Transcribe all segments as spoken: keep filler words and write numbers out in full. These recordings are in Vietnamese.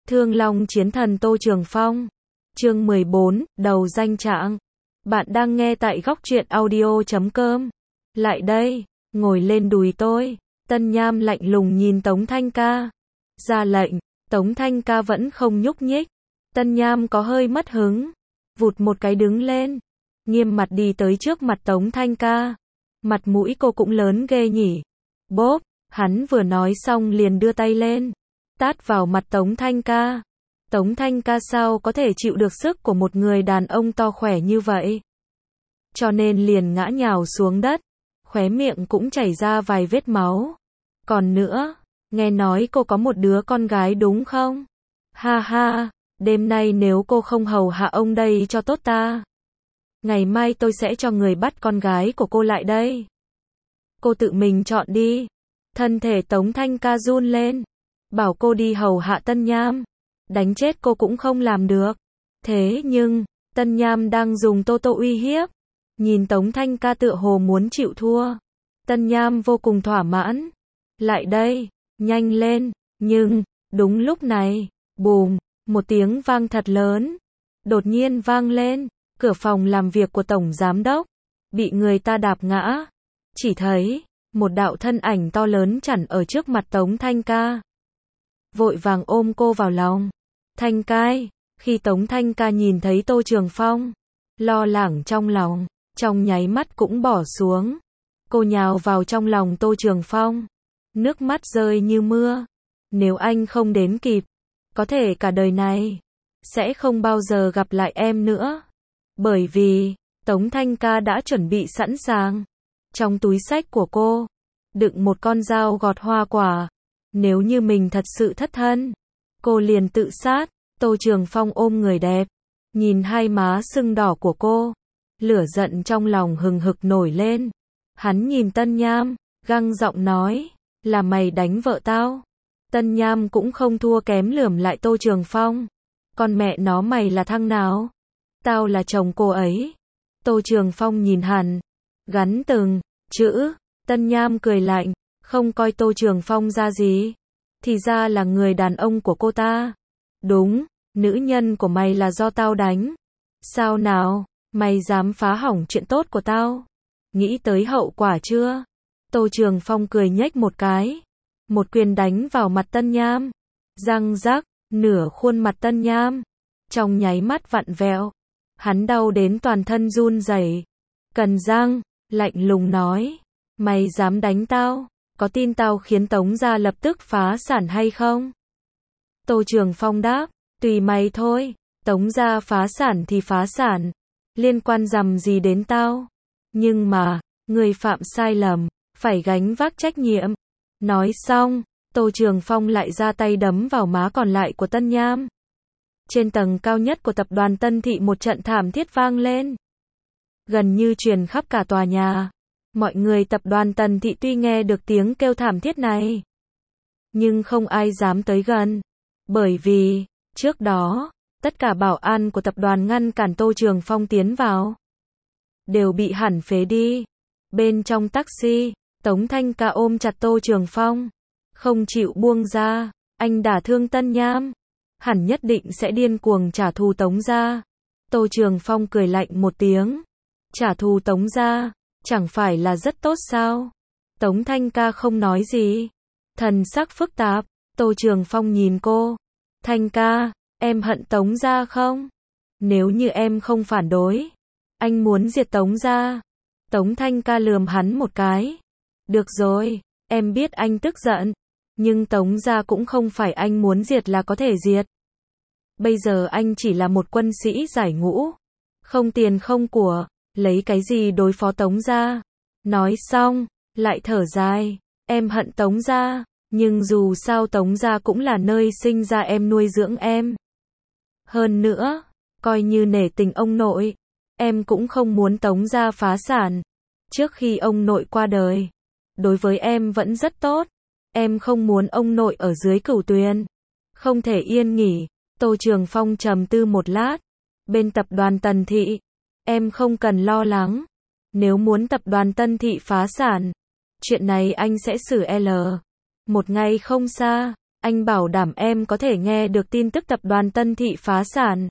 Thương Long Chiến Thần Tô Trường Phong. Chương mười bốn, đầu danh trạng. Bạn đang nghe tại góc truyện audio chấm com. Lại đây, ngồi lên đùi tôi. Tân Nham lạnh lùng nhìn Tống Thanh Ca. Ra lệnh, Tống Thanh Ca vẫn không nhúc nhích. Tân Nham có hơi mất hứng. Vụt một cái đứng lên. Nghiêm mặt đi tới trước mặt Tống Thanh Ca. Mặt mũi cô cũng lớn ghê nhỉ. Bốp, hắn vừa nói xong liền đưa tay lên. Tát vào mặt Tống Thanh Ca. Tống Thanh Ca sao có thể chịu được sức của một người đàn ông to khỏe như vậy. Cho nên liền ngã nhào xuống đất. Khóe miệng cũng chảy ra vài vết máu. Còn nữa, nghe nói cô có một đứa con gái đúng không? Ha ha, đêm nay nếu cô không hầu hạ ông đây cho tốt ta. Ngày mai tôi sẽ cho người bắt con gái của cô lại đây. Cô tự mình chọn đi. Thân thể Tống Thanh Ca run lên. Bảo cô đi hầu hạ Tân Nham. Đánh chết cô cũng không làm được. Thế nhưng, Tân Nham đang dùng Tô Tô uy hiếp. Nhìn Tống Thanh Ca tựa hồ muốn chịu thua. Tân Nham vô cùng thỏa mãn. Lại đây, nhanh lên. Nhưng, đúng lúc này, bùm, một tiếng vang thật lớn. Đột nhiên vang lên. Cửa phòng làm việc của Tổng Giám Đốc. Bị người ta đạp ngã. Chỉ thấy, một đạo thân ảnh to lớn chặn ở trước mặt Tống Thanh Ca. Vội vàng ôm cô vào lòng. Thanh Cai, khi Tống Thanh Ca nhìn thấy Tô Trường Phong, lo lắng trong lòng, trong nháy mắt cũng bỏ xuống. Cô nhào vào trong lòng Tô Trường Phong. Nước mắt rơi như mưa. Nếu anh không đến kịp, có thể cả đời này sẽ không bao giờ gặp lại em nữa. Bởi vì, Tống Thanh Ca đã chuẩn bị sẵn sàng. Trong túi xách của cô, đựng một con dao gọt hoa quả. Nếu như mình thật sự thất thân, cô liền tự sát. Tô Trường Phong ôm người đẹp, nhìn hai má sưng đỏ của cô. Lửa giận trong lòng hừng hực nổi lên. Hắn nhìn Tân Nham, găng giọng nói, là mày đánh vợ tao. Tân Nham cũng không thua kém lườm lại Tô Trường Phong. Con mẹ nó mày là thằng nào? Tao là chồng cô ấy. Tô Trường Phong nhìn hắn, gắn từng chữ. Tân Nham cười lạnh, không coi Tô Trường Phong ra gì. Thì ra là người đàn ông của cô ta. Đúng, nữ nhân của mày là do tao đánh. Sao nào, mày dám phá hỏng chuyện tốt của tao? Nghĩ tới hậu quả chưa? Tô Trường Phong cười nhếch một cái. Một quyền đánh vào mặt Tân Nham. Răng rắc, nửa khuôn mặt Tân Nham trong nháy mắt vặn vẹo. Hắn đau đến toàn thân run rẩy. Cần răng, lạnh lùng nói. Mày dám đánh tao? Có tin tao khiến Tống gia lập tức phá sản hay không? Tô Trường Phong đáp. Tùy mày thôi. Tống gia phá sản thì phá sản. Liên quan rằm gì đến tao? Nhưng mà, người phạm sai lầm, phải gánh vác trách nhiệm. Nói xong, Tô Trường Phong lại ra tay đấm vào má còn lại của Tân Nham. Trên tầng cao nhất của tập đoàn Tân Thị một trận thảm thiết vang lên. Gần như truyền khắp cả tòa nhà. Mọi người tập đoàn Tần Thị tuy nghe được tiếng kêu thảm thiết này, nhưng không ai dám tới gần. Bởi vì, trước đó, tất cả bảo an của tập đoàn ngăn cản Tô Trường Phong tiến vào, đều bị hẳn phế đi. Bên trong taxi, Tống Thanh Ca ôm chặt Tô Trường Phong, không chịu buông ra. Anh đả thương Tân Nham, hẳn nhất định sẽ điên cuồng trả thù Tống gia. Tô Trường Phong cười lạnh một tiếng. Trả thù Tống gia, chẳng phải là rất tốt sao? Tống Thanh Ca không nói gì. Thần sắc phức tạp. Tô Trường Phong nhìn cô. Thanh Ca, em hận Tống gia không? Nếu như em không phản đối, anh muốn diệt Tống gia. Tống Thanh Ca lườm hắn một cái. Được rồi, em biết anh tức giận. Nhưng Tống gia cũng không phải anh muốn diệt là có thể diệt. Bây giờ anh chỉ là một quân sĩ giải ngũ. Không tiền không của, lấy cái gì đối phó Tống gia? Nói xong, lại thở dài. Em hận Tống gia, nhưng dù sao Tống gia cũng là nơi sinh ra em nuôi dưỡng em. Hơn nữa, coi như nể tình ông nội, em cũng không muốn Tống gia phá sản. Trước khi ông nội qua đời, đối với em vẫn rất tốt. Em không muốn ông nội ở dưới cửu tuyền, không thể yên nghỉ. Tô Trường Phong trầm tư một lát. Bên tập đoàn Tần Thị, em không cần lo lắng. Nếu muốn tập đoàn Tân Thị phá sản, chuyện này anh sẽ xử L. Một ngày không xa, Anh bảo đảm em có thể nghe được tin tức tập đoàn Tân Thị phá sản.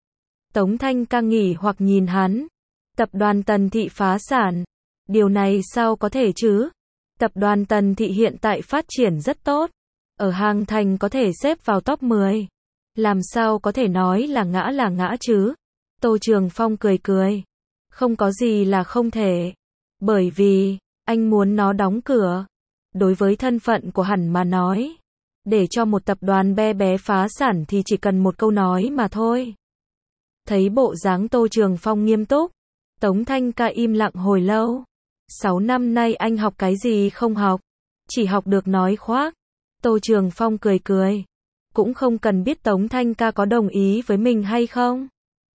Tống Thanh Ca nghỉ hoặc nhìn hắn. Tập đoàn Tần Thị phá sản. Điều này sao có thể chứ? Tập đoàn Tần Thị hiện tại phát triển rất tốt. Ở Hàng Thành có thể xếp vào top mười. Làm sao có thể nói là ngã là ngã chứ? Tô Trường Phong cười cười. Không có gì là không thể. Bởi vì, anh muốn nó đóng cửa. Đối với thân phận của hắn mà nói. Để cho một tập đoàn bé bé phá sản thì chỉ cần một câu nói mà thôi. Thấy bộ dáng Tô Trường Phong nghiêm túc. Tống Thanh Ca im lặng hồi lâu. Sáu năm nay anh học cái gì không học? Chỉ học được nói khoác. Tô Trường Phong cười cười. Cũng không cần biết Tống Thanh Ca có đồng ý với mình hay không.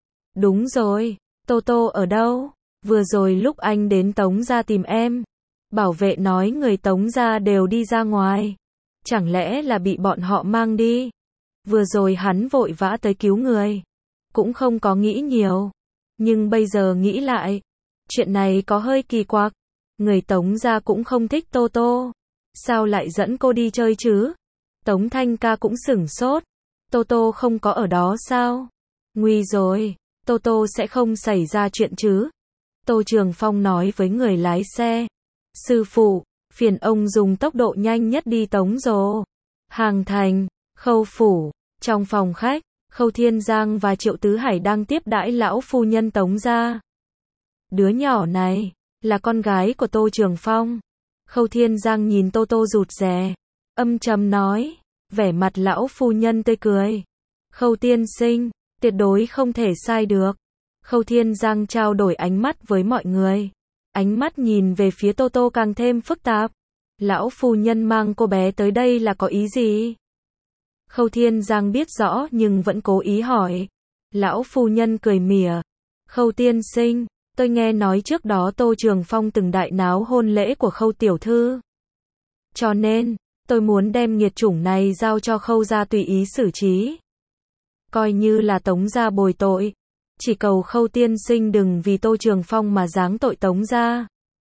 Đúng rồi, Tô Tô ở đâu? Vừa rồi lúc anh đến Tống gia tìm em. Bảo vệ nói người Tống gia đều đi ra ngoài. Chẳng lẽ là bị bọn họ mang đi? Vừa rồi hắn vội vã tới cứu người. Cũng không có nghĩ nhiều. Nhưng bây giờ nghĩ lại. Chuyện này có hơi kỳ quặc. Người Tống gia cũng không thích Tô Tô. Sao lại dẫn cô đi chơi chứ? Tống Thanh Ca cũng sửng sốt. Tô Tô không có ở đó sao? Nguy rồi, Tô Tô sẽ không xảy ra chuyện chứ? Tô Trường Phong nói với người lái xe. Sư phụ, phiền ông dùng tốc độ nhanh nhất đi Tống Rồ. Hàng Thành, Khâu phủ, trong phòng khách, Khâu Thiên Giang và Triệu Tứ Hải đang tiếp đãi lão phu nhân Tống gia. Đứa nhỏ này, là con gái của Tô Trường Phong. Khâu Thiên Giang nhìn Tô Tô rụt rè, âm trầm nói, vẻ mặt lão phu nhân tươi cười. Khâu tiên sinh, tuyệt đối không thể sai được. Khâu Thiên Giang trao đổi ánh mắt với mọi người. Ánh mắt nhìn về phía Tô Tô càng thêm phức tạp. Lão phu nhân mang cô bé tới đây là có ý gì? Khâu Thiên Giang biết rõ nhưng vẫn cố ý hỏi. Lão phu nhân cười mỉa. Khâu tiên sinh, tôi nghe nói trước đó Tô Trường Phong từng đại náo hôn lễ của Khâu tiểu thư. Cho nên, tôi muốn đem nghiệt chủng này giao cho Khâu gia tùy ý xử trí. Coi như là Tống gia bồi tội. Chỉ cầu Khâu tiên sinh đừng vì Tô Trường Phong mà giáng tội Tống gia.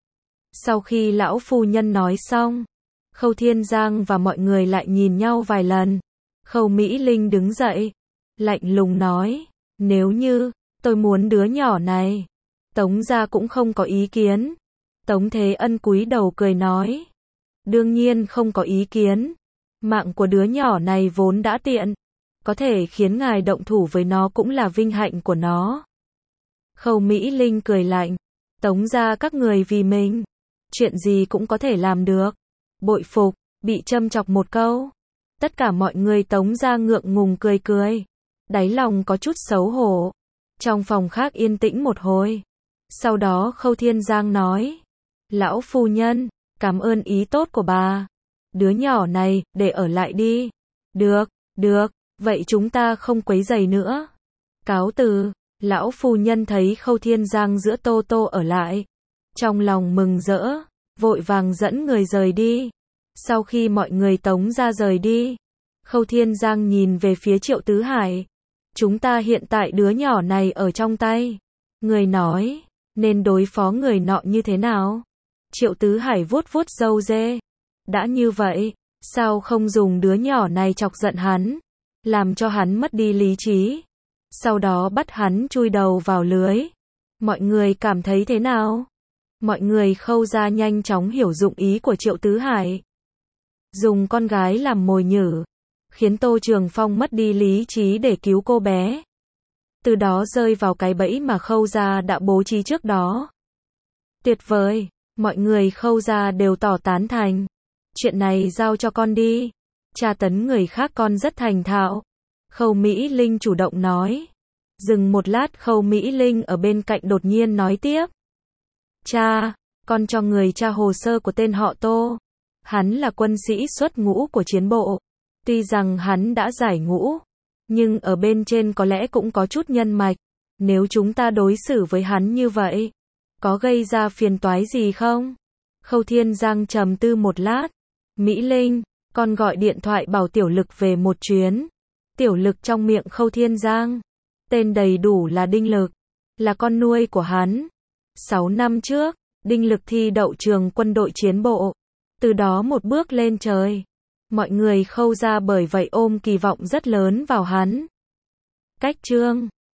Sau khi lão phu nhân nói xong, Khâu Thiên Giang và mọi người lại nhìn nhau vài lần. Khâu Mỹ Linh đứng dậy, lạnh lùng nói, nếu như, tôi muốn đứa nhỏ này, Tống gia cũng không có ý kiến. Tống Thế Ân cúi đầu cười nói, đương nhiên không có ý kiến. Mạng của đứa nhỏ này vốn đã tiện. Có thể khiến ngài động thủ với nó cũng là vinh hạnh của nó. Khâu Mỹ Linh cười lạnh, Tống gia các người vì mình, chuyện gì cũng có thể làm được. Bội phục, bị châm chọc một câu. Tất cả mọi người Tống gia ngượng ngùng cười cười. Đáy lòng có chút xấu hổ. Trong phòng khác yên tĩnh một hồi. Sau đó Khâu Thiên Giang nói, lão phu nhân, cảm ơn ý tốt của bà. Đứa nhỏ này, để ở lại đi. Được, được, vậy chúng ta không quấy rầy nữa. Cáo từ, lão phu nhân thấy Khâu Thiên Giang giữa Tô Tô ở lại. Trong lòng mừng rỡ, vội vàng dẫn người rời đi. Sau khi mọi người Tống gia rời đi, Khâu Thiên Giang nhìn về phía Triệu Tứ Hải. Chúng ta hiện tại đứa nhỏ này ở trong tay. Người nói, nên đối phó người nọ như thế nào? Triệu Tứ Hải vuốt vuốt râu dê. Đã như vậy, sao không dùng đứa nhỏ này chọc giận hắn, làm cho hắn mất đi lý trí, sau đó bắt hắn chui đầu vào lưới. Mọi người cảm thấy thế nào? Mọi người Khâu gia nhanh chóng hiểu dụng ý của Triệu Tứ Hải. Dùng con gái làm mồi nhử, khiến Tô Trường Phong mất đi lý trí để cứu cô bé. Từ đó rơi vào cái bẫy mà Khâu gia đã bố trí trước đó. Tuyệt vời, mọi người Khâu gia đều tỏ tán thành. Chuyện này giao cho con đi. Tra tấn người khác con rất thành thạo. Khâu Mỹ Linh chủ động nói. Dừng một lát Khâu Mỹ Linh ở bên cạnh đột nhiên nói tiếp. Cha, con cho người tra hồ sơ của tên họ Tô. Hắn là quân sĩ xuất ngũ của chiến bộ. Tuy rằng hắn đã giải ngũ, nhưng ở bên trên có lẽ cũng có chút nhân mạch. Nếu chúng ta đối xử với hắn như vậy, có gây ra phiền toái gì không? Khâu Thiên Giang trầm tư một lát. Mỹ Linh, con gọi điện thoại bảo Tiểu Lực về một chuyến. Tiểu Lực trong miệng Khâu Thiên Giang, tên đầy đủ là Đinh Lực, là con nuôi của hắn. Sáu năm trước, Đinh Lực thi đậu trường quân đội chiến bộ, từ đó một bước lên trời. Mọi người Khâu ra bởi vậy ôm kỳ vọng rất lớn vào hắn. Cách chương